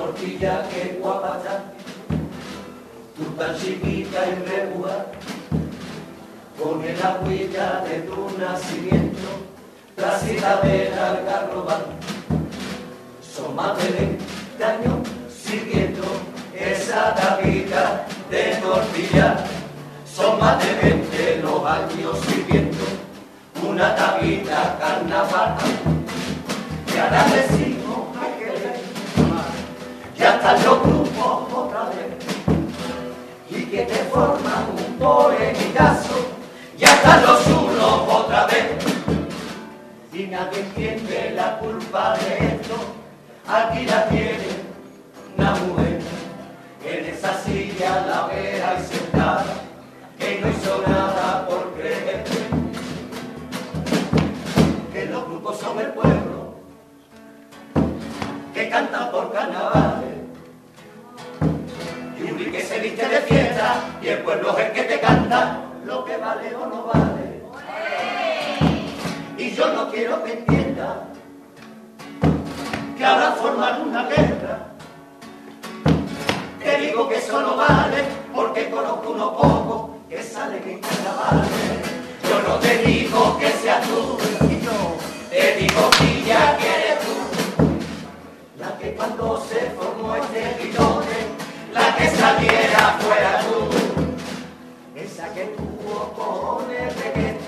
tortilla que guapa está, tú tan chiquita y regular, con el agüita de tu nacimiento, trasita del algarrobal. Son más de 20 años sirviendo esa tapita de tortilla, son más de 20 los años sirviendo una tapita carnaval. Y ahora decimos hay que ver, ya están los grupos otra vez, y que te forman un poemitazo, ya están los unos otra vez, y nadie entiende la culpa de esto. Aquí la tiene una mujer, en esa silla la ve ahí sentada, que no hizo nada por creer que los grupos son el pueblo, que cantan por carnavales, y un que se viste de fiesta, y el pueblo es el que te canta lo que vale o no vale. Y yo no quiero que entiendas que ahora forman una guerra. Te digo que eso no vale, porque conozco unos pocos que salen en carnavales. Yo no te digo que seas tú, te digo que ya que eres tú, la que cuando se formó este bidote, la que saliera fuera tú, esa que tuvo cojones de que